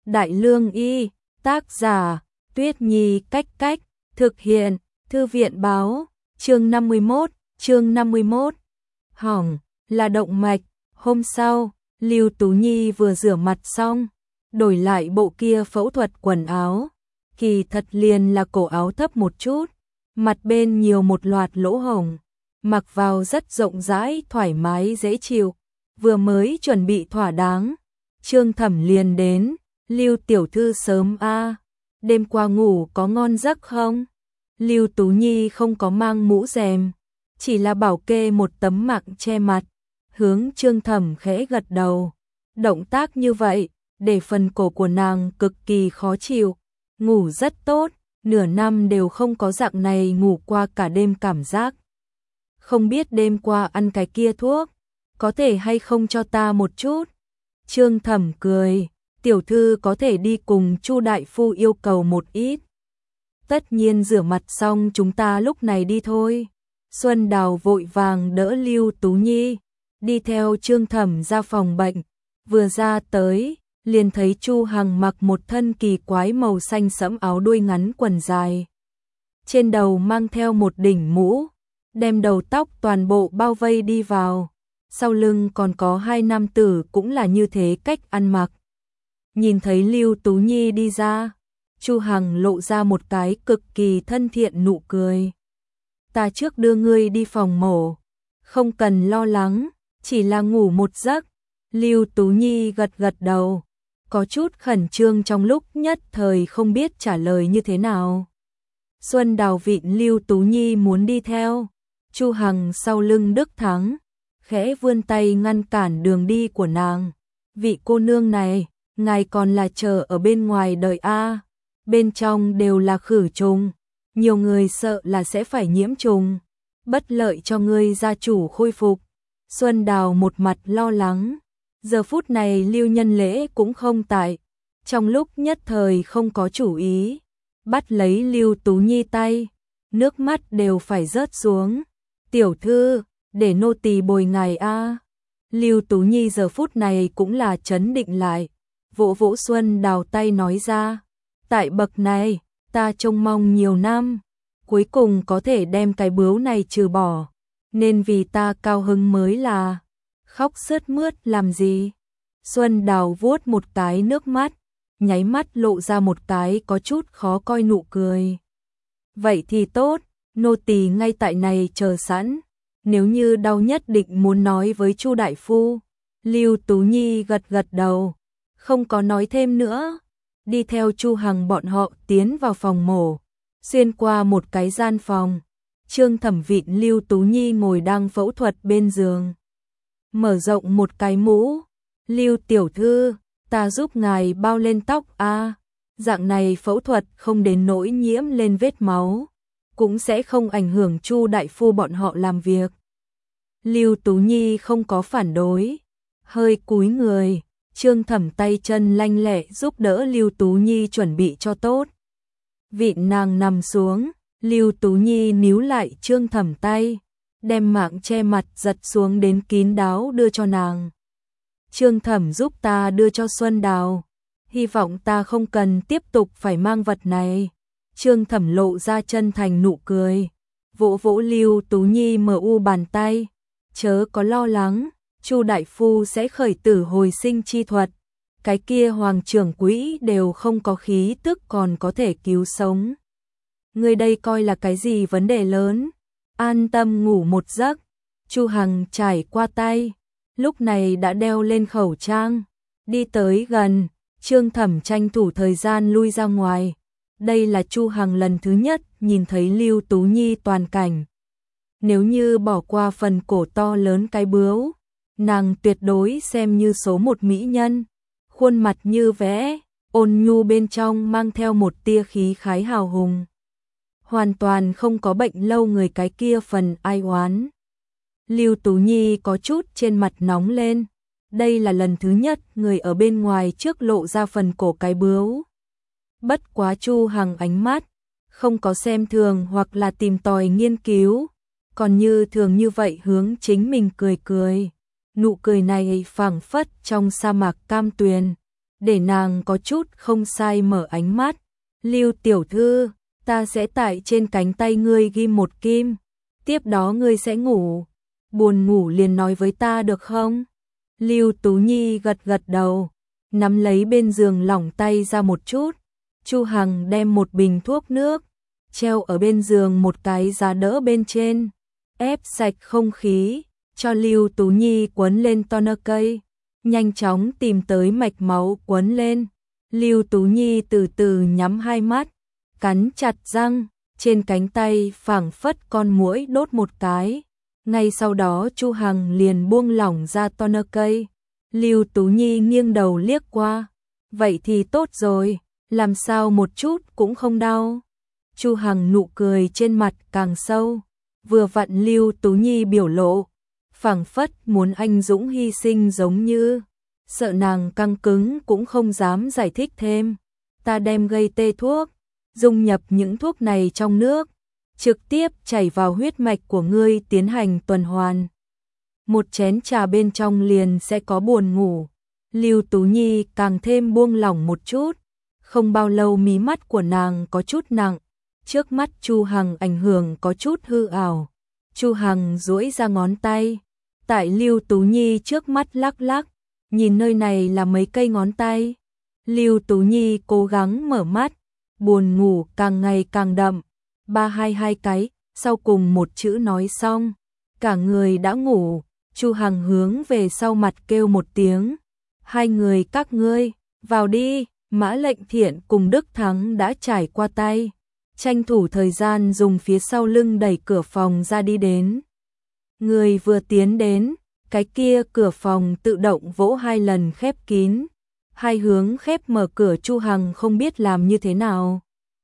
Đại Lương Y, tác giả, Tuyết Nhi Cách Cách, thực hiện, Thư viện báo, chương 51, hỏng, là động mạch. Hôm sau, Lưu Tú Nhi vừa rửa mặt xong, đổi lại bộ kia phẫu thuật quần áo, kỳ thật liền là cổ áo thấp một chút, mặt bên nhiều một loạt lỗ hổng, mặc vào rất rộng rãi, thoải mái dễ chịu, vừa mới chuẩn bị thỏa đáng, Trương Thẩm liền đến. Lưu tiểu thư sớm a, đêm qua ngủ có ngon giấc không? Lưu Tú Nhi không có mang mũ rèm, chỉ là bảo kê một tấm mạng che mặt, hướng Trương Thẩm khẽ gật đầu. Động tác như vậy, để phần cổ của nàng cực kỳ khó chịu, ngủ rất tốt, nửa năm đều không có dạng này ngủ qua cả đêm cảm giác. Không biết đêm qua ăn cái kia thuốc, có thể hay không cho ta một chút? Trương Thẩm cười. Tiểu thư có thể đi cùng Chu đại phu yêu cầu một ít. Tất nhiên rửa mặt xong chúng ta lúc này đi thôi. Xuân Đào vội vàng đỡ Lưu Tú Nhi, đi theo Trương Thẩm ra phòng bệnh. Vừa ra tới, liền thấy Chu Hằng mặc một thân kỳ quái màu xanh sẫm áo đuôi ngắn quần dài. Trên đầu mang theo một đỉnh mũ, đem đầu tóc toàn bộ bao vây đi vào. Sau lưng còn có hai nam tử cũng là như thế cách ăn mặc. Nhìn thấy Lưu Tú Nhi đi ra, Chu Hằng lộ ra một cái cực kỳ thân thiện nụ cười. Ta trước đưa ngươi đi phòng mổ, không cần lo lắng, chỉ là ngủ một giấc. Lưu Tú Nhi gật gật đầu, có chút khẩn trương trong lúc nhất thời không biết trả lời như thế nào. Xuân Đào vịn Lưu Tú Nhi muốn đi theo, Chu Hằng sau lưng Đức Thắng, khẽ vươn tay ngăn cản đường đi của nàng. Vị cô nương này, ngài còn là chờ ở bên ngoài đợi a, bên trong đều là khử trùng, nhiều người sợ là sẽ phải nhiễm trùng, bất lợi cho ngươi gia chủ khôi phục. Xuân Đào một mặt lo lắng, giờ phút này Lưu Nhân Lễ cũng không tại, trong lúc nhất thời không có chủ ý, bắt lấy Lưu Tú Nhi tay, nước mắt đều phải rớt xuống. Tiểu thư, để nô tỳ bồi ngài a. Lưu Tú Nhi giờ phút này cũng là trấn định lại, vỗ vỗ Xuân Đào tay nói ra, tại bậc này, ta trông mong nhiều năm, cuối cùng có thể đem cái bướu này trừ bỏ, nên vì ta cao hứng mới là, khóc sướt mướt làm gì. Xuân Đào vuốt một cái nước mắt, nháy mắt lộ ra một cái có chút khó coi nụ cười. Vậy thì tốt, nô tỳ ngay tại này chờ sẵn, nếu như đau nhất định muốn nói với Chu đại phu. Lưu Tú Nhi gật gật đầu, không có nói thêm nữa, đi theo Chu Hằng bọn họ tiến vào phòng mổ, xuyên qua một cái gian phòng. Trương Thẩm vịn Lưu Tú Nhi ngồi đang phẫu thuật bên giường, mở rộng một cái mũ. Lưu tiểu thư, ta giúp ngài bao lên tóc a, dạng này phẫu thuật không đến nỗi nhiễm lên vết máu, cũng sẽ không ảnh hưởng Chu đại phu bọn họ làm việc. Lưu Tú Nhi không có phản đối, hơi cúi người, Trương Thẩm tay chân lanh lẹ giúp đỡ Lưu Tú Nhi chuẩn bị cho tốt. Vịn nàng nằm xuống, Lưu Tú Nhi níu lại Trương Thẩm tay, đem mạng che mặt giật xuống đến kín đáo đưa cho nàng. Trương Thẩm giúp ta đưa cho Xuân Đào, hy vọng ta không cần tiếp tục phải mang vật này. Trương Thẩm lộ ra chân thành nụ cười, vỗ vỗ Lưu Tú Nhi mờ u bàn tay, chớ có lo lắng, Chu đại phu sẽ khởi tử hồi sinh chi thuật, cái kia hoàng trưởng quỹ đều không có khí tức còn có thể cứu sống. Ngươi đây coi là cái gì vấn đề lớn, an tâm ngủ một giấc. Chu Hằng trải qua tay, lúc này đã đeo lên khẩu trang, đi tới gần, Trương Thẩm tranh thủ thời gian lui ra ngoài. Đây là Chu Hằng lần thứ nhất nhìn thấy Lưu Tú Nhi toàn cảnh. Nếu như bỏ qua phần cổ to lớn cái bướu, nàng tuyệt đối xem như số một mỹ nhân, khuôn mặt như vẽ, ôn nhu bên trong mang theo một tia khí khái hào hùng. Hoàn toàn không có bệnh lâu người cái kia phần ai oán. Lưu Tú Nhi có chút trên mặt nóng lên, đây là lần thứ nhất người ở bên ngoài trước lộ ra phần cổ cái bướu. Bất quá Chu Hằng ánh mắt, không có xem thường hoặc là tìm tòi nghiên cứu, còn như thường như vậy hướng chính mình cười cười. Nụ cười này phảng phất trong sa mạc cam tuyền, để nàng có chút không sai mở ánh mắt. Lưu tiểu thư, ta sẽ tại trên cánh tay ngươi ghi một kim, tiếp đó ngươi sẽ ngủ. Buồn ngủ liền nói với ta được không? Lưu Tú Nhi gật gật đầu, nắm lấy bên giường lỏng tay ra một chút. Chu Hằng đem một bình thuốc nước, treo ở bên giường một cái giá đỡ bên trên, ép sạch không khí, cho Lưu Tú Nhi quấn lên toner cây, nhanh chóng tìm tới mạch máu quấn lên. Lưu Tú Nhi từ từ nhắm hai mắt, cắn chặt răng, trên cánh tay phảng phất con muỗi đốt một cái. Ngay sau đó Chu Hằng liền buông lỏng ra toner cây. Lưu Tú Nhi nghiêng đầu liếc qua. Vậy thì tốt rồi, làm sao một chút cũng không đau. Chu Hằng nụ cười trên mặt càng sâu. Vừa vặn Lưu Tú Nhi biểu lộ, phảng phất muốn anh dũng hy sinh giống như. Sợ nàng căng cứng cũng không dám giải thích thêm. Ta đem gây tê thuốc, dung nhập những thuốc này trong nước, trực tiếp chảy vào huyết mạch của ngươi tiến hành tuần hoàn. Một chén trà bên trong liền sẽ có buồn ngủ. Lưu Tú Nhi càng thêm buông lỏng một chút. Không bao lâu mí mắt của nàng có chút nặng. Trước mắt Chu Hằng ảnh hưởng có chút hư ảo. Chu Hằng duỗi ra ngón tay, tại Lưu Tú Nhi trước mắt lắc lắc. Nhìn nơi này là mấy cây ngón tay. Lưu Tú Nhi cố gắng mở mắt, buồn ngủ càng ngày càng đậm. 322 cái, sau cùng một chữ nói xong, cả người đã ngủ. Chu Hằng hướng về sau mặt kêu một tiếng. Hai người các ngươi, vào đi. Mã Lệnh Thiện cùng Đức Thắng đã trải qua tay, tranh thủ thời gian dùng phía sau lưng đẩy cửa phòng ra đi đến. Người vừa tiến đến, cái kia cửa phòng tự động vỗ hai lần khép kín. Hai hướng khép mở cửa Chu Hằng không biết làm như thế nào.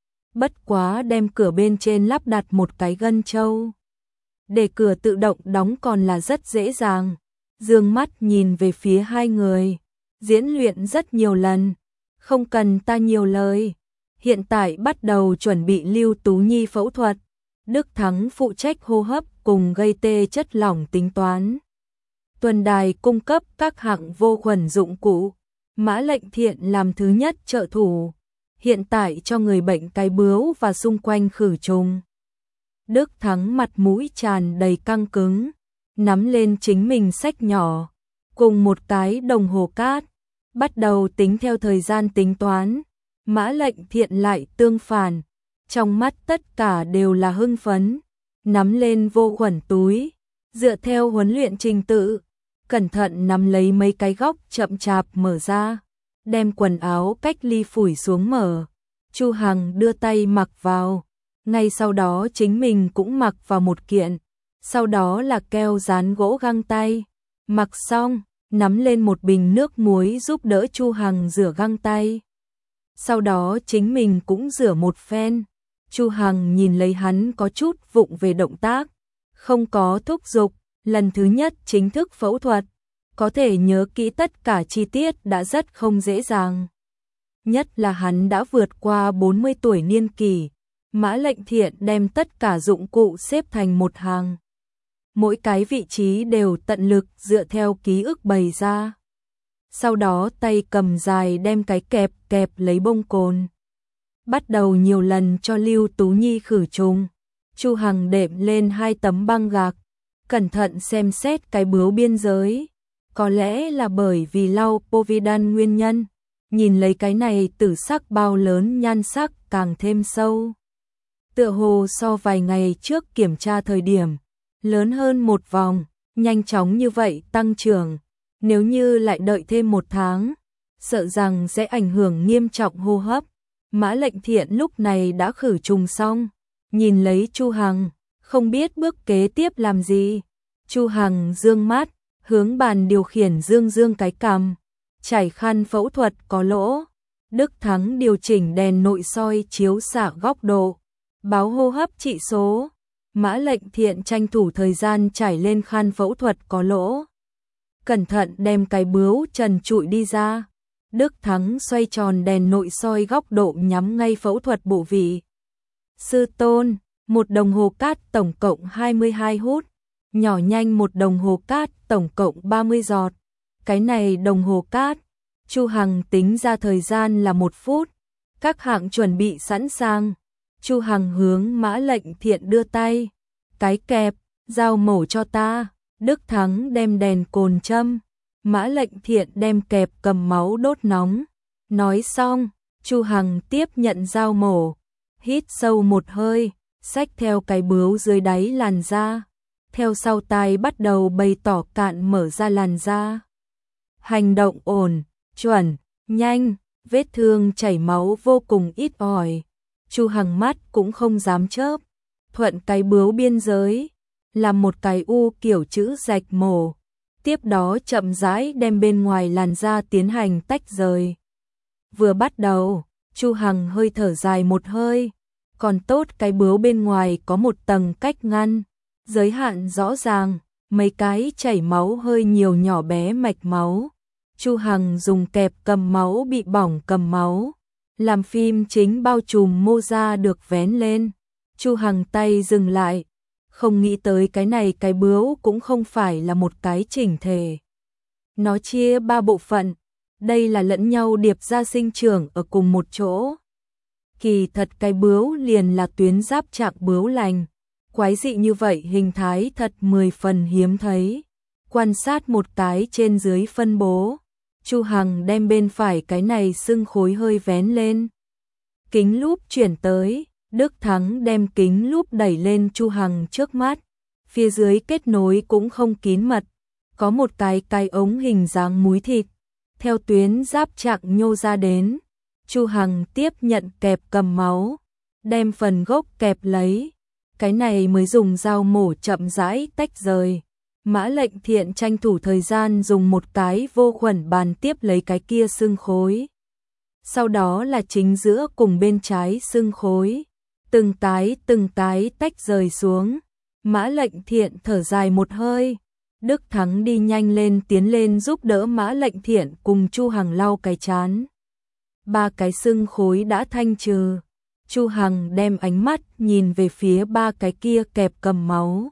Bất quá đem cửa bên trên lắp đặt một cái gân châu. Để cửa tự động đóng còn là rất dễ dàng. Dương mắt nhìn về phía hai người. Diễn luyện rất nhiều lần. Không cần ta nhiều lời. Hiện tại bắt đầu chuẩn bị Lưu Tú Nhi phẫu thuật. Đức Thắng phụ trách hô hấp cùng gây tê chất lỏng tính toán. Tuần đài cung cấp các hạng vô khuẩn dụng cụ. Mã Lệnh Thiện làm thứ nhất trợ thủ. Hiện tại cho người bệnh cái bướu và xung quanh khử trùng. Đức Thắng mặt mũi tràn đầy căng cứng, nắm lên chính mình sách nhỏ, cùng một cái đồng hồ cát, bắt đầu tính theo thời gian tính toán. Mã Lệnh Thiện lại tương phản, trong mắt tất cả đều là hưng phấn, nắm lên vô khuẩn túi, dựa theo huấn luyện trình tự, cẩn thận nắm lấy mấy cái góc chậm chạp mở ra, đem quần áo cách ly phủi xuống mở. Chu Hằng đưa tay mặc vào, ngay sau đó chính mình cũng mặc vào một kiện, sau đó là keo dán gỗ găng tay. Mặc xong, nắm lên một bình nước muối giúp đỡ Chu Hằng rửa găng tay. Sau đó chính mình cũng rửa một phen. Chu Hằng nhìn lấy hắn có chút vụng về động tác, không có thúc giục, lần thứ nhất chính thức phẫu thuật, có thể nhớ kỹ tất cả chi tiết đã rất không dễ dàng. Nhất là hắn đã vượt qua 40 tuổi niên kỷ. Mã Lệnh Thiện đem tất cả dụng cụ xếp thành một hàng. Mỗi cái vị trí đều tận lực dựa theo ký ức bày ra. Sau đó tay cầm dài đem cái kẹp lấy bông cồn. Bắt đầu nhiều lần cho Lưu Tú Nhi khử trùng. Chu Hằng đệm lên 2 tấm băng gạc, cẩn thận xem xét cái bướu biên giới. Có lẽ là bởi vì lau Povidone nguyên nhân. Nhìn lấy cái này tử sắc bao lớn nhan sắc càng thêm sâu. Tựa hồ so vài ngày trước kiểm tra thời điểm, lớn hơn một vòng, nhanh chóng như vậy tăng trưởng. Nếu như lại đợi thêm 1 tháng, sợ rằng sẽ ảnh hưởng nghiêm trọng hô hấp. Mã Lệnh Thiện lúc này đã khử trùng xong, nhìn lấy Chu Hằng, không biết bước kế tiếp làm gì. Chu Hằng dương mắt, hướng bàn điều khiển dương cái cằm. Chảy khăn phẫu thuật có lỗ. Đức Thắng điều chỉnh đèn nội soi chiếu xạ góc độ, báo hô hấp trị số. Mã Lệnh Thiện tranh thủ thời gian trải lên khăn phẫu thuật có lỗ. Cẩn thận đem cái bướu trần trụi đi ra. Đức Thắng xoay tròn đèn nội soi góc độ nhắm ngay phẫu thuật bộ vị. Sư tôn, một đồng hồ cát tổng cộng 22 hút. Nhỏ nhanh một đồng hồ cát tổng cộng 30 giọt. Cái này đồng hồ cát. Chu Hằng tính ra thời gian là 1 phút, các hạng chuẩn bị sẵn sàng. Chu Hằng hướng Mã Lệnh Thiện đưa tay, cái kẹp, dao mổ cho ta. Đức Thắng đem đèn cồn châm, Mã Lệnh Thiện đem kẹp cầm máu đốt nóng. Nói xong, Chu Hằng tiếp nhận dao mổ, hít sâu một hơi, xách theo cái bướu dưới đáy làn da, theo sau tai bắt đầu bày tỏ cạn mở ra làn da. Hành động ổn, chuẩn, nhanh, vết thương chảy máu vô cùng ít ỏi. Chu Hằng mắt cũng không dám chớp, thuận cái bướu biên giới, làm một cái u kiểu chữ rạch mổ, tiếp đó chậm rãi đem bên ngoài làn da tiến hành tách rời. Vừa bắt đầu, Chu Hằng hơi thở dài một hơi, còn tốt cái bướu bên ngoài có một tầng cách ngăn, giới hạn rõ ràng, mấy cái chảy máu hơi nhiều nhỏ bé mạch máu. Chu Hằng dùng kẹp cầm máu bị bỏng cầm máu, làm phim chính bao trùm mô da được vén lên. Chu Hằng tay dừng lại, không nghĩ tới cái này cái bướu cũng không phải là một cái chỉnh thể. Nó chia 3 bộ phận, đây là lẫn nhau điệp ra sinh trưởng ở cùng một chỗ. Kỳ thật cái bướu liền là tuyến giáp trạng bướu lành, quái dị như vậy hình thái thật 10 phần hiếm thấy. Quan sát một cái trên dưới phân bố, Chu Hằng đem bên phải cái này sưng khối hơi vén lên. Kính lúp chuyển tới, Đức Thắng đem kính lúp đẩy lên Chu Hằng trước mắt, phía dưới kết nối cũng không kín mật, có một cái ống hình dáng múi thịt, theo tuyến giáp trạng nhô ra đến. Chu Hằng tiếp nhận kẹp cầm máu, đem phần gốc kẹp lấy, cái này mới dùng dao mổ chậm rãi tách rời. Mã Lệnh Thiện tranh thủ thời gian dùng một cái vô khuẩn bàn tiếp lấy cái kia xương khối. Sau đó là chính giữa cùng bên trái xương khối, từng cái tách rời xuống. Mã Lệnh Thiện thở dài một hơi, Đức Thắng đi nhanh lên tiến lên giúp đỡ Mã Lệnh Thiện cùng Chu Hằng lau cái trán. 3 cái xương khối đã thanh trừ, Chu Hằng đem ánh mắt nhìn về phía 3 cái kia kẹp cầm máu.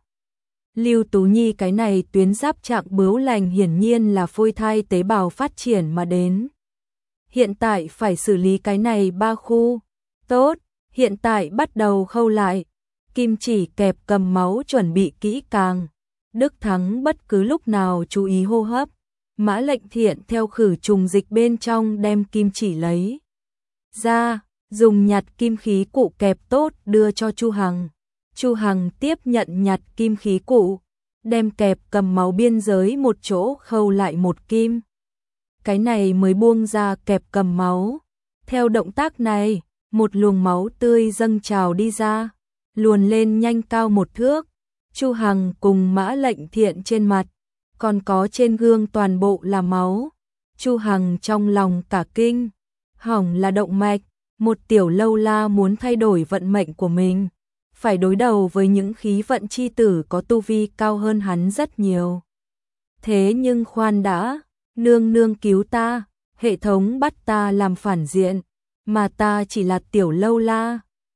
Lưu Tú Nhi cái này tuyến giáp trạng bướu lành hiển nhiên là phôi thai tế bào phát triển mà đến. Hiện tại phải xử lý cái này 3 khu. Tốt, hiện tại bắt đầu khâu lại. Kim chỉ kẹp cầm máu chuẩn bị kỹ càng. Đức Thắng bất cứ lúc nào chú ý hô hấp. Mã Lệnh Thiện theo khử trùng dịch bên trong đem kim chỉ lấy ra, dùng nhặt kim khí cụ kẹp tốt đưa cho Chu Hằng. Chu Hằng tiếp nhận nhặt kim khí cụ, đem kẹp cầm máu biên giới một chỗ khâu lại một kim. Cái này mới buông ra kẹp cầm máu. Theo động tác này, một luồng máu tươi dâng trào đi ra, luồn lên nhanh cao 1 thước. Chu Hằng cùng Mã Lệnh Thiện trên mặt, còn có trên gương toàn bộ là máu. Chu Hằng trong lòng cả kinh, hỏng là động mạch, một tiểu lâu la muốn thay đổi vận mệnh của mình, phải đối đầu với những khí vận chi tử có tu vi cao hơn hắn rất nhiều. Thế nhưng khoan đã, nương nương cứu ta, hệ thống bắt ta làm phản diện, mà ta chỉ là tiểu lâu la.